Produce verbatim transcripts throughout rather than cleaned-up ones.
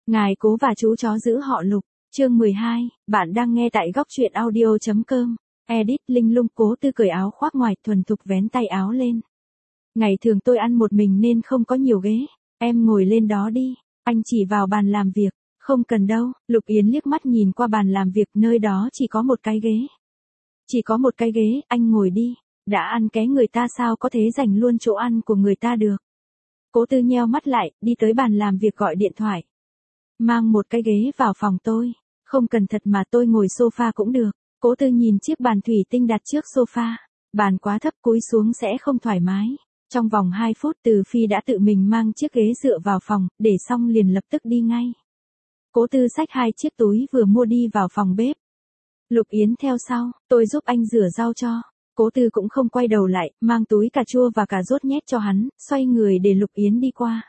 Ngài cố và chú chó giữ họ Lục, chương mười hai, bạn đang nghe tại góc truyện audio chấm com. Edit Linh Lung. Cố Tư cởi áo khoác ngoài, thuần thục vén tay áo lên. Ngày thường tôi ăn một mình nên không có nhiều ghế, em ngồi lên đó đi. Anh chỉ vào bàn làm việc. Không cần đâu. Lục Yến liếc mắt nhìn qua bàn làm việc, nơi đó chỉ có một cái ghế. Chỉ có một cái ghế, anh ngồi đi. Đã ăn ké người ta sao có thể giành luôn chỗ ăn của người ta được. Cố Tư nheo mắt lại, đi tới bàn làm việc gọi điện thoại. Mang một cái ghế vào phòng tôi. Không cần thật mà, tôi ngồi sofa cũng được. Cố Tư nhìn chiếc bàn thủy tinh đặt trước sofa. Bàn quá thấp, cúi xuống sẽ không thoải mái. Trong vòng hai phút Từ Phi đã tự mình mang chiếc ghế dựa vào phòng, để xong liền lập tức đi ngay. Cố Tư xách hai chiếc túi vừa mua đi vào phòng bếp. Lục Yến theo sau, tôi giúp anh rửa rau cho. Cố Tư cũng không quay đầu lại, mang túi cà chua và cà rốt nhét cho hắn, xoay người để Lục Yến đi qua.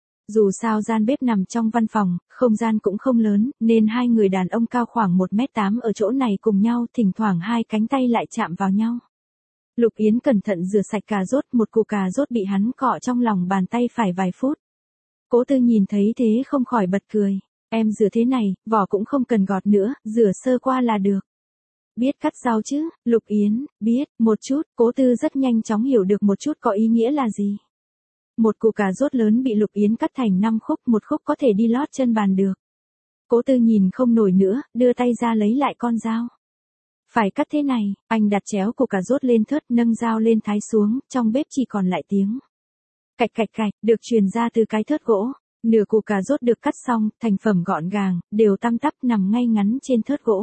Dù sao gian bếp nằm trong văn phòng, không gian cũng không lớn, nên hai người đàn ông cao khoảng một mét tám ở chỗ này cùng nhau, thỉnh thoảng hai cánh tay lại chạm vào nhau. Lục Yến cẩn thận rửa sạch cà rốt, một củ cà rốt bị hắn cọ trong lòng bàn tay phải vài phút. Cố Tư nhìn thấy thế không khỏi bật cười. Em rửa thế này, vỏ cũng không cần gọt nữa, rửa sơ qua là được. Biết cắt rau chứ? Lục Yến, biết, một chút. Cố Tư rất nhanh chóng hiểu được một chút có ý nghĩa là gì. Một củ cà rốt lớn bị Lục Yến cắt thành năm khúc, một khúc có thể đi lót chân bàn được. Cố Tư nhìn không nổi nữa, đưa tay ra lấy lại con dao. Phải cắt thế này, anh đặt chéo củ cà rốt lên thớt, nâng dao lên thái xuống, trong bếp chỉ còn lại tiếng cạch cạch cạch, được truyền ra từ cái thớt gỗ. Nửa củ cà rốt được cắt xong, thành phẩm gọn gàng, đều tăm tắp nằm ngay ngắn trên thớt gỗ.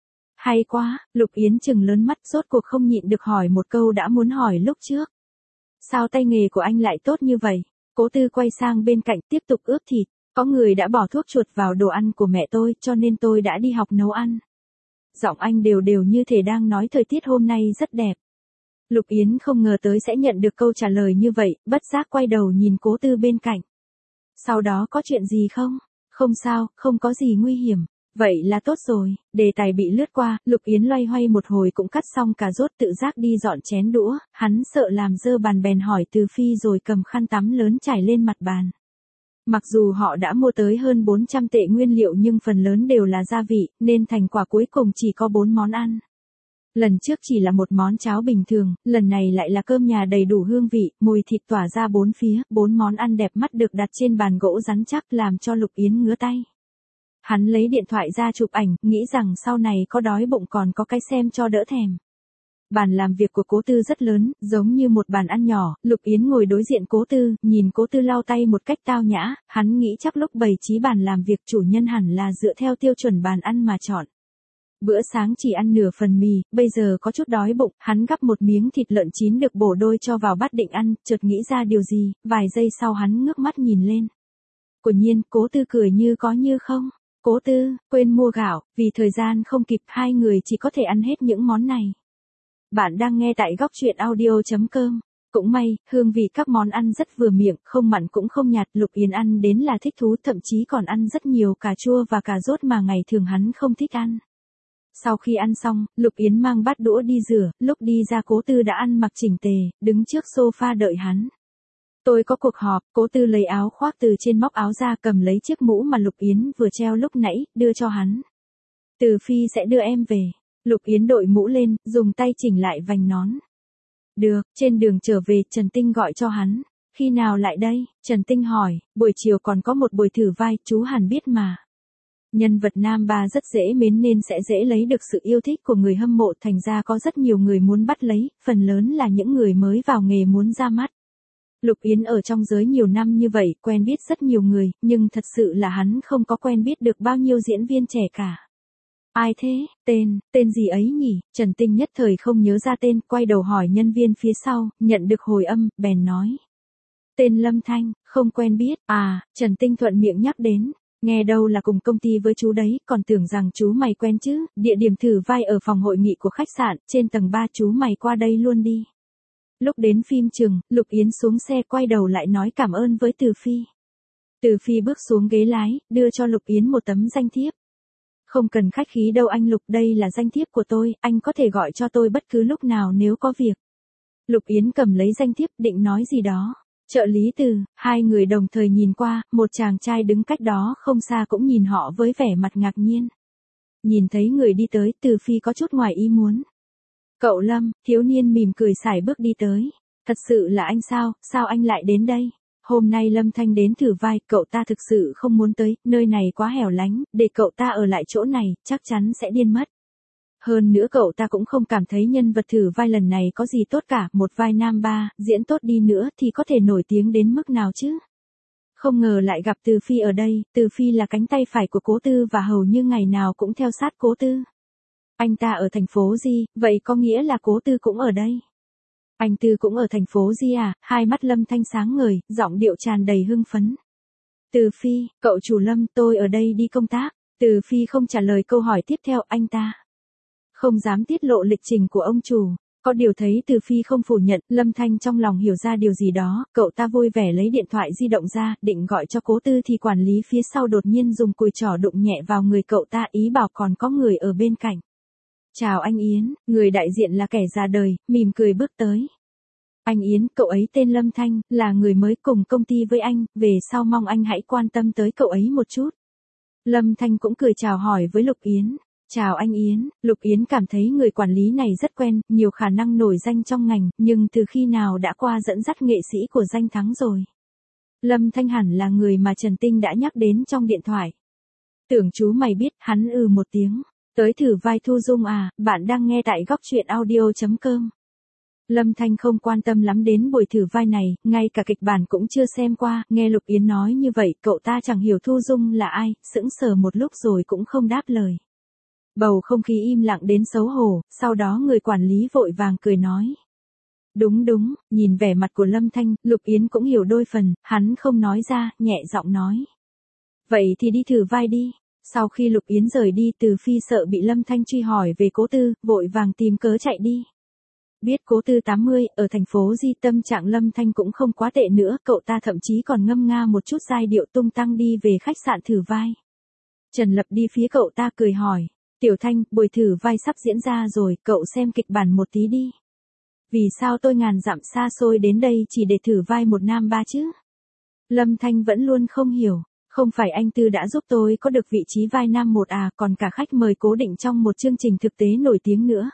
Hay quá. Lục Yến trừng lớn mắt, rốt cuộc không nhịn được hỏi một câu đã muốn hỏi lúc trước. Sao tay nghề của anh lại tốt như vậy? Cố Tư quay sang bên cạnh tiếp tục ướp thịt. Có người đã bỏ thuốc chuột vào đồ ăn của mẹ tôi, cho nên tôi đã đi học nấu ăn. Giọng anh đều đều như thể đang nói thời tiết hôm nay rất đẹp. Lục Yến không ngờ tới sẽ nhận được câu trả lời như vậy, bất giác quay đầu nhìn Cố Tư bên cạnh. Sau đó có chuyện gì không? Không sao, không có gì nguy hiểm. Vậy là tốt rồi. Đề tài bị lướt qua, Lục Yến loay hoay một hồi cũng cắt xong cà rốt, tự giác đi dọn chén đũa. Hắn sợ làm dơ bàn bèn hỏi Từ Phi rồi cầm khăn tắm lớn trải lên mặt bàn. Mặc dù họ đã mua tới hơn bốn trăm tệ nguyên liệu nhưng phần lớn đều là gia vị, nên thành quả cuối cùng chỉ có bốn món ăn. Lần trước chỉ là một món cháo bình thường, lần này lại là cơm nhà đầy đủ hương vị, mùi thịt tỏa ra bốn phía, bốn món ăn đẹp mắt được đặt trên bàn gỗ rắn chắc làm cho Lục Yến ngứa tay. Hắn lấy điện thoại ra chụp ảnh, nghĩ rằng sau này có đói bụng còn có cái xem cho đỡ thèm. Bàn làm việc của Cố Tư rất lớn, giống như một bàn ăn nhỏ. Lục Yến ngồi đối diện Cố Tư, nhìn Cố Tư lau tay một cách tao nhã, hắn nghĩ chắc lúc bày trí bàn làm việc chủ nhân hẳn là dựa theo tiêu chuẩn bàn ăn mà chọn. Bữa sáng chỉ ăn nửa phần mì, bây giờ có chút đói bụng, hắn gắp một miếng thịt lợn chín được bổ đôi cho vào bát định ăn, chợt nghĩ ra điều gì, vài giây sau hắn ngước mắt nhìn lên. Quả nhiên, Cố Tư cười như có như không. Cố Tư, quên mua gạo, vì thời gian không kịp, hai người chỉ có thể ăn hết những món này. Bạn đang nghe tại góc truyện audio chấm com. Cũng may, hương vị các món ăn rất vừa miệng, không mặn cũng không nhạt, Lục Yến ăn đến là thích thú, thậm chí còn ăn rất nhiều cà chua và cà rốt mà ngày thường hắn không thích ăn. Sau khi ăn xong, Lục Yến mang bát đũa đi rửa, lúc đi ra Cố Tư đã ăn mặc chỉnh tề, đứng trước sofa đợi hắn. Tôi có cuộc họp. Cố Tư lấy áo khoác từ trên móc áo ra, cầm lấy chiếc mũ mà Lục Yến vừa treo lúc nãy, đưa cho hắn. Từ Phi sẽ đưa em về. Lục Yến đội mũ lên, dùng tay chỉnh lại vành nón. Được. Trên đường trở về, Trần Tinh gọi cho hắn. Khi nào lại đây? Trần Tinh hỏi. Buổi chiều còn có một buổi thử vai, chú hẳn biết mà. Nhân vật nam ba rất dễ mến nên sẽ dễ lấy được sự yêu thích của người hâm mộ, thành ra có rất nhiều người muốn bắt lấy, phần lớn là những người mới vào nghề muốn ra mắt. Lục Yến ở trong giới nhiều năm như vậy, quen biết rất nhiều người, nhưng thật sự là hắn không có quen biết được bao nhiêu diễn viên trẻ cả. Ai thế? Tên, tên gì ấy nhỉ? Trần Tinh nhất thời không nhớ ra tên, quay đầu hỏi nhân viên phía sau, nhận được hồi âm, bèn nói. Tên Lâm Thanh, không quen biết. À, Trần Tinh thuận miệng nhắc đến. Nghe đâu là cùng công ty với chú đấy, còn tưởng rằng chú mày quen chứ. Địa điểm thử vai ở phòng hội nghị của khách sạn, trên tầng ba, chú mày qua đây luôn đi. Lúc đến phim trường, Lục Yến xuống xe quay đầu lại nói cảm ơn với Từ Phi. Từ Phi bước xuống ghế lái, đưa cho Lục Yến một tấm danh thiếp. Không cần khách khí đâu anh Lục, đây là danh thiếp của tôi, anh có thể gọi cho tôi bất cứ lúc nào nếu có việc. Lục Yến cầm lấy danh thiếp định nói gì đó. Trợ lý Từ, hai người đồng thời nhìn qua, một chàng trai đứng cách đó không xa cũng nhìn họ với vẻ mặt ngạc nhiên. Nhìn thấy người đi tới, Từ Phi có chút ngoài ý muốn. Cậu Lâm, thiếu niên mỉm cười sải bước đi tới. Thật sự là anh sao, sao anh lại đến đây? Hôm nay Lâm Thanh đến thử vai, cậu ta thực sự không muốn tới, nơi này quá hẻo lánh, để cậu ta ở lại chỗ này, chắc chắn sẽ điên mất. Hơn nữa cậu ta cũng không cảm thấy nhân vật thử vai lần này có gì tốt cả, một vai nam ba, diễn tốt đi nữa thì có thể nổi tiếng đến mức nào chứ. Không ngờ lại gặp Từ Phi ở đây, Từ Phi là cánh tay phải của Cố Tư và hầu như ngày nào cũng theo sát Cố Tư. Anh ta ở thành phố Di, vậy có nghĩa là Cố Tư cũng ở đây. Anh Tư cũng ở thành phố Di à? Hai mắt Lâm Thanh sáng ngời, giọng điệu tràn đầy hưng phấn. Từ Phi, cậu chủ Lâm, tôi ở đây đi công tác. Từ Phi không trả lời câu hỏi tiếp theo, anh ta không dám tiết lộ lịch trình của ông chủ. Có điều thấy Từ Phi không phủ nhận, Lâm Thanh trong lòng hiểu ra điều gì đó, cậu ta vui vẻ lấy điện thoại di động ra, định gọi cho Cố Tư thì quản lý phía sau đột nhiên dùng cùi trỏ đụng nhẹ vào người cậu ta, ý bảo còn có người ở bên cạnh. Chào anh Yến, người đại diện là kẻ già đời, mỉm cười bước tới. Anh Yến, cậu ấy tên Lâm Thanh, là người mới cùng công ty với anh, về sau mong anh hãy quan tâm tới cậu ấy một chút. Lâm Thanh cũng cười chào hỏi với Lục Yến. Chào anh Yến, Lục Yến cảm thấy người quản lý này rất quen, nhiều khả năng nổi danh trong ngành, nhưng từ khi nào đã qua dẫn dắt nghệ sĩ của danh thắng rồi. Lâm Thanh hẳn là người mà Trần Tinh đã nhắc đến trong điện thoại. Tưởng chú mày biết, hắn ừ một tiếng. Tới thử vai Thu Dung à, bạn đang nghe tại góc truyện audio chấm com. Lâm Thanh không quan tâm lắm đến buổi thử vai này, ngay cả kịch bản cũng chưa xem qua, nghe Lục Yến nói như vậy, cậu ta chẳng hiểu Thu Dung là ai, sững sờ một lúc rồi cũng không đáp lời. Bầu không khí im lặng đến xấu hổ, sau đó người quản lý vội vàng cười nói. Đúng đúng, nhìn vẻ mặt của Lâm Thanh, Lục Yến cũng hiểu đôi phần, hắn không nói ra, nhẹ giọng nói. Vậy thì đi thử vai đi. Sau khi Lục Yến rời đi, Từ Phi sợ bị Lâm Thanh truy hỏi về Cố Tư, vội vàng tìm cớ chạy đi. Biết Cố Tư tám mươi, ở thành phố Di, tâm trạng Lâm Thanh cũng không quá tệ nữa, cậu ta thậm chí còn ngâm nga một chút giai điệu tung tăng đi về khách sạn thử vai. Trần Lập đi phía cậu ta cười hỏi. Tiểu Thanh, buổi thử vai sắp diễn ra rồi, cậu xem kịch bản một tí đi. Vì sao tôi ngàn dặm xa xôi đến đây chỉ để thử vai một nam ba chứ? Lâm Thanh vẫn luôn không hiểu. Không phải anh Tư đã giúp tôi có được vị trí vai nam một à, còn cả khách mời cố định trong một chương trình thực tế nổi tiếng nữa.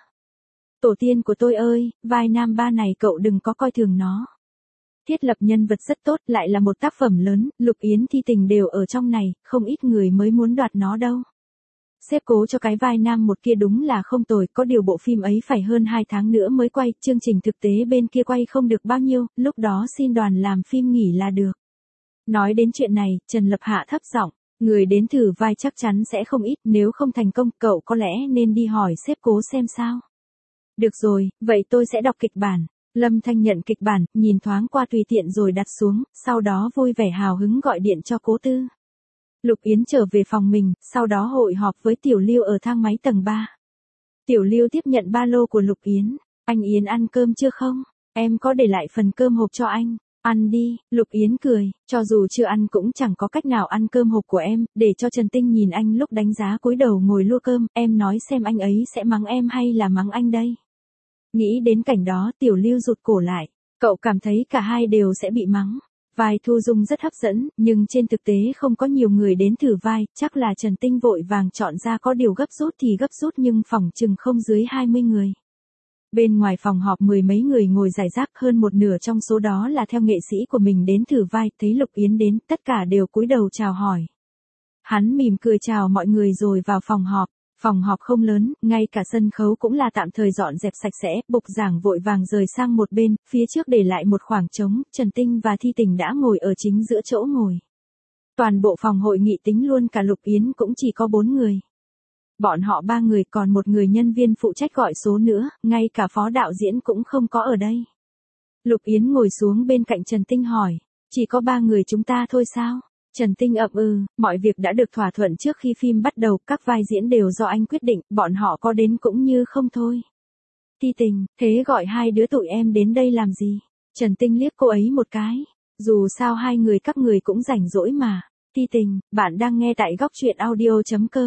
Tổ tiên của tôi ơi, vai nam ba này cậu đừng có coi thường nó. Thiết lập nhân vật rất tốt, lại là một tác phẩm lớn, Lục Yến Thi Tình đều ở trong này, không ít người mới muốn đoạt nó đâu. Xếp Cố cho cái vai nam một kia đúng là không tồi, có điều bộ phim ấy phải hơn hai tháng nữa mới quay, chương trình thực tế bên kia quay không được bao nhiêu, lúc đó xin đoàn làm phim nghỉ là được. Nói đến chuyện này, Trần Lập hạ thấp giọng, người đến thử vai chắc chắn sẽ không ít, nếu không thành công, cậu có lẽ nên đi hỏi sếp Cố xem sao. Được rồi, vậy tôi sẽ đọc kịch bản. Lâm Thanh nhận kịch bản, nhìn thoáng qua tùy tiện rồi đặt xuống, sau đó vui vẻ hào hứng gọi điện cho Cố Tư. Lục Yến trở về phòng mình, sau đó hội họp với Tiểu Lưu ở thang máy tầng ba. Tiểu Lưu tiếp nhận ba lô của Lục Yến. Anh Yến ăn cơm chưa không? Em có để lại phần cơm hộp cho anh. Ăn đi, Lục Yến cười, cho dù chưa ăn cũng chẳng có cách nào ăn cơm hộp của em, để cho Trần Tinh nhìn anh lúc đánh giá cúi đầu ngồi lua cơm, em nói xem anh ấy sẽ mắng em hay là mắng anh đây. Nghĩ đến cảnh đó, Tiểu Lưu rụt cổ lại, cậu cảm thấy cả hai đều sẽ bị mắng. Vai Thu Dung rất hấp dẫn, nhưng trên thực tế không có nhiều người đến thử vai, chắc là Trần Tinh vội vàng chọn ra, có điều gấp rút thì gấp rút nhưng phòng chừng không dưới hai mươi người. Bên ngoài phòng họp mười mấy người ngồi rải rác, hơn một nửa trong số đó là theo nghệ sĩ của mình đến thử vai, thấy Lục Yến đến, tất cả đều cúi đầu chào hỏi. Hắn mỉm cười chào mọi người rồi vào phòng họp. Phòng họp không lớn, ngay cả sân khấu cũng là tạm thời dọn dẹp sạch sẽ, bục giảng vội vàng rời sang một bên, phía trước để lại một khoảng trống, Trần Tinh và Thi Tình đã ngồi ở chính giữa chỗ ngồi. Toàn bộ phòng hội nghị tính luôn cả Lục Yến cũng chỉ có bốn người. Bọn họ ba người, còn một người nhân viên phụ trách gọi số nữa, ngay cả phó đạo diễn cũng không có ở đây. Lục Yến ngồi xuống bên cạnh Trần Tinh hỏi, chỉ có ba người chúng ta thôi sao? Trần Tinh ậm ừ, mọi việc đã được thỏa thuận trước khi phim bắt đầu, các vai diễn đều do anh quyết định, bọn họ có đến cũng như không thôi. Thi Tình, thế gọi hai đứa tụi em đến đây làm gì? Trần Tinh liếc cô ấy một cái, dù sao hai người các người cũng rảnh rỗi mà. Thi Tình, bạn đang nghe tại góc truyện audio chấm com.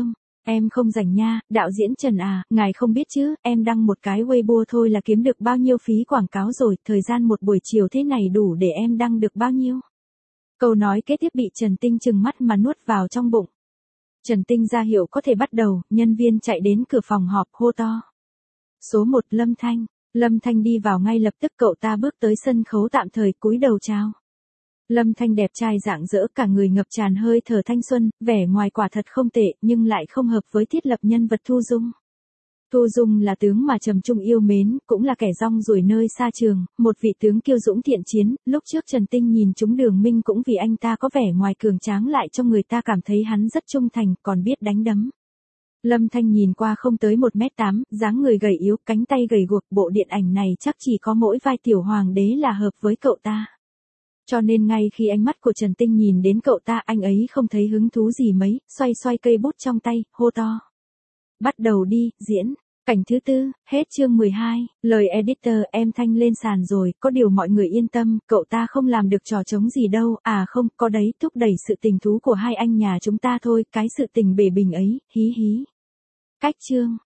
Em không rảnh nha, đạo diễn Trần à, ngài không biết chứ, em đăng một cái Weibo thôi là kiếm được bao nhiêu phí quảng cáo rồi, thời gian một buổi chiều thế này đủ để em đăng được bao nhiêu. Câu nói kế tiếp bị Trần Tinh trừng mắt mà nuốt vào trong bụng. Trần Tinh ra hiệu có thể bắt đầu, nhân viên chạy đến cửa phòng họp hô to. Số một Lâm Thanh. Lâm Thanh đi vào ngay lập tức, cậu ta bước tới sân khấu tạm thời cúi đầu chào. Lâm Thanh đẹp trai rạng rỡ, cả người ngập tràn hơi thở thanh xuân, vẻ ngoài quả thật không tệ nhưng lại không hợp với thiết lập nhân vật Thu Dung. Thu Dung là tướng mà Trầm Trung yêu mến, cũng là kẻ rong ruổi nơi xa trường, một vị tướng kiêu dũng thiện chiến, lúc trước Trần Tinh nhìn trúng Đường Minh cũng vì anh ta có vẻ ngoài cường tráng lại cho người ta cảm thấy hắn rất trung thành, còn biết đánh đấm. Lâm Thanh nhìn qua không tới một mét tám, dáng người gầy yếu, cánh tay gầy guộc, bộ điện ảnh này chắc chỉ có mỗi vai tiểu hoàng đế là hợp với cậu ta. Cho nên ngay khi ánh mắt của Trần Tinh nhìn đến cậu ta, anh ấy không thấy hứng thú gì mấy, xoay xoay cây bút trong tay, hô to. Bắt đầu đi, diễn. Cảnh thứ tư, hết chương mười hai, lời editor em Thanh lên sàn rồi, có điều mọi người yên tâm, cậu ta không làm được trò trống gì đâu, à không, có đấy, thúc đẩy sự tình thú của hai anh nhà chúng ta thôi, cái sự tình bể bình ấy, hí hí. Cách chương.